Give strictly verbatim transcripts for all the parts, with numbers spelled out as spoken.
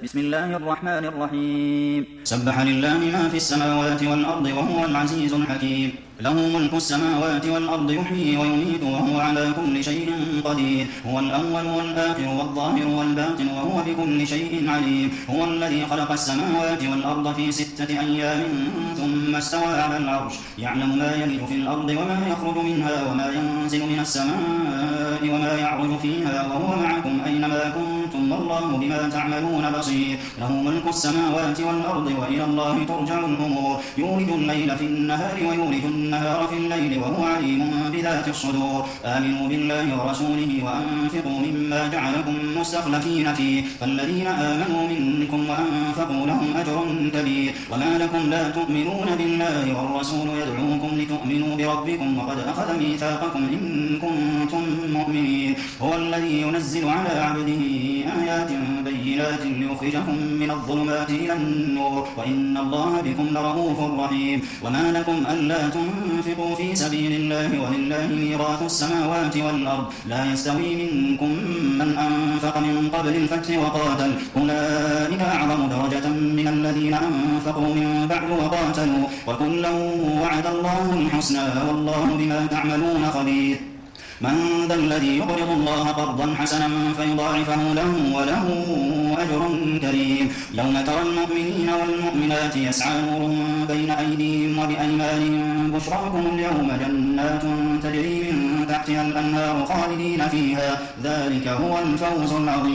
بسم الله الرحمن الرحيم سبح لله ما في السماوات والأرض وهو العزيز الحكيم له ملك السماوات والأرض يحيي ويميت وهو على كل شيء قدير هو الأول والآخر والظاهر والباطن وهو بكل شيء عليم هو الذي خلق السماوات والأرض في ستة أيام ثم استوى على العرش يعلم ما يلج في الأرض وما يخرج منها وما ينزل من السماء وما يعرج فيها وهو معكم أينما كنتم والله بما تعملون بصير له ملك السماوات والأرض وإلى الله ترجع الأمور يولج الليل في النهار ويولج النهار في الليل وهو عليم بذات الصدور آمنوا بالله ورسوله وأنفقوا مما جعلكم مستخلفين فيه فالذين آمنوا منكم وأنفقوا لهم أجر كبير وما لكم لا تؤمنون بالله والرسول يدعوكم لتؤمنوا بربكم وقد أخذ ميثاقكم إن كنتم مؤمنين هو الذي ينزل على عبده آيات بينات ليخرجكم من الظلمات إلى النور وإن الله بكم لرؤوف رحيم وما لكم ألا تنفقوا في سبيل الله ولله ميراث السماوات والأرض لا يستوي منكم من أنفق من قبل الفتح وقاتل أولئك أعظم درجة من الذين أنفقوا من بعد وقاتلوا وكلا وعد الله الحسنى والله بما تعملون خبير من ذا الذي يقرض الله قرضا حسنا فيضاعفه له وله أجر كريم يوم ترى المؤمنين والمؤمنات يسعى نورهم بين أيديهم وبأيمانهم بشراكم اليوم جنات تجري من تحتها الأنهار خالدين فيها ذلك هو الفوز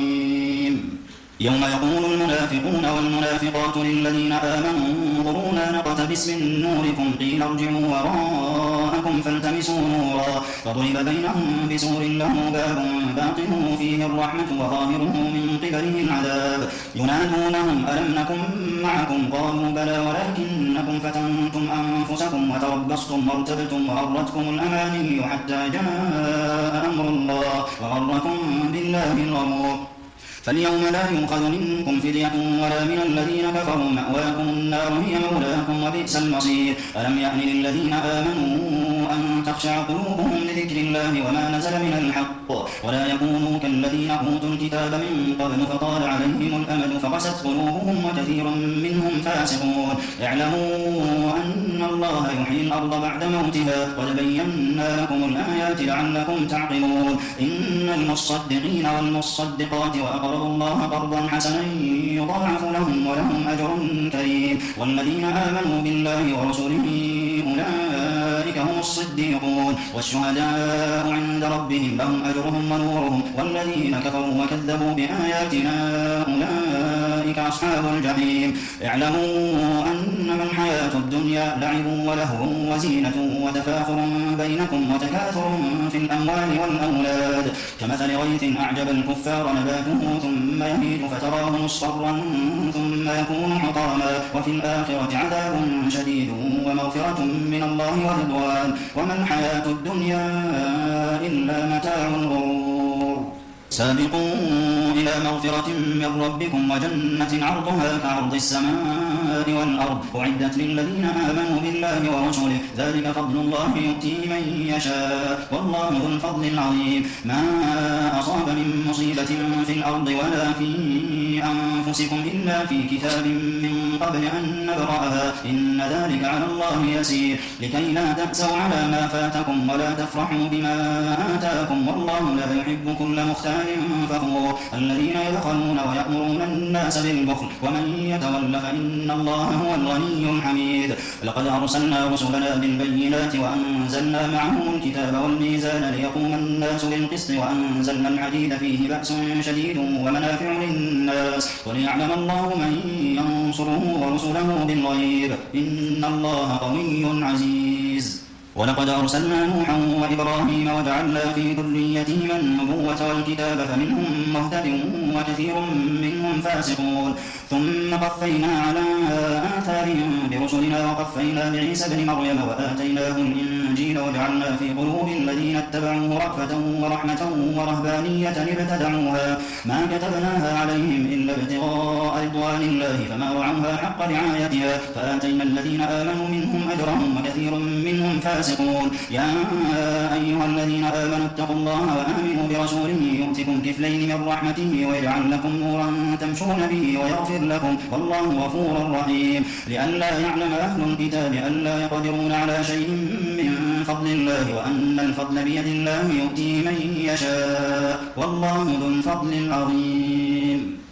العظيم يوم يقول المنافقون والمنافقات للذين آمنوا انظرونا نقتبس من نوركم قيل ارجعوا وراءكم فالتمسوا نورا فضرب بينهم بسور له باب باطنه فيه الرحمة وظاهره من قبله العذاب ينادونهم ألم نكن معكم قالوا بلى ولكنكم فتنتم أنفسكم وتربصتم وارتبتم وغرتكم الأماني حتى جاء أمر الله وغركم بالله الغرور فاليوم لا يؤخذ منكم فدية ولا من الذين كفروا مأواكم النار هي مولاكم وبئس المصير ألم يأن للذين آمنوا أن تخشع قلوبهم لذكر الله وما نزل من الحق ولا يكونوا كالذين أوتوا الكتاب من قبل فطال عليهم الأمد فقست قلوبهم وكثير منهم فاسقون اعلموا أن الله يحيي الأرض بعد موتها قد بينا لكم الآيات لعلكم تعقلون إن المصدقين والمصدقات وأقرضوا الله قرضا حسنا يضاعف لهم ولهم أجر كريم والذين آمنوا بالله ورسله أولئك هم الصديقون والشهداء عند ربهم لهم أجرهم ونورهم والذين كفروا وكذبوا بآياتنا أولئك أصحاب الجحيم اعلموا أنما الحياة الدنيا لعب ولهو وزينة وتفاخر بينكم وتكاثر في الأموال والأولاد كمثل غيث أعجب الكفار نباته ثم يهيج فتراه مصفرا ثم يكون حطاما وفي الآخرة عذاب شديد ومغفرة من الله ورضوان وما الحياة الدنيا إلا متاع الغرور سابقوا إلى مغفرة من ربكم وجنة عرضها كعرض السماء والأرض أعدت للذين آمنوا بالله ورسله ذلك فضل الله يؤتيه من يشاء والله ذو الفضل العظيم ما أصاب من مصيبة في الأرض ولا في أنفسكم إلا في كتاب من قبل أن نبرأها إن ذلك على الله يسير لكي لا تأسوا على ما فاتكم ولا تفرحوا بما آتاكم والله لا يحب كل مختال فخور الذين يبخلون ويأمرون الناس بالبخل ومن يتول فإن الله هو الغني الحميد لقد أرسلنا رسلنا بالبينات وأنزلنا معهم الكتاب والميزان ليقوم الناس بالقسط وأنزلنا الحديد فيه بأس شديد ومنافع للناس وليعلم الله من ينصره ورسله بالغيب إن الله قوي عزيز ولقد أرسلنا نوحا وإبراهيم وجعلنا في ذريتهما النبوة والكتاب فمنهم مهتد وكثير منهم فاسقون ثم قفينا على آثارهم برسلنا وقفينا بعيسى ابن مريم وآتيناه الإنجيل وجعلنا في قلوب الذين اتبعوه رأفة ورحمة ورهبانية ابتدعوها ما كتبناها عليهم إلا ابتغاء رضوان الله فما رعوها حق رعايتها فآتينا الذين آمنوا منهم أجرهم وكثير منهم فاسقون. يا أيها الذين آمنوا اتقوا الله وآمنوا برسوله يؤتكم كفلين من رحمته ويجعل لكم نورا تمشون به ويغفر لكم والله غفور رحيم. لئلا يعلم أهل الكتاب ألا يقدرون على شيء من فضل الله وأن الفضل بيد الله يؤتيه من يشاء والله ذو الفضل العظيم.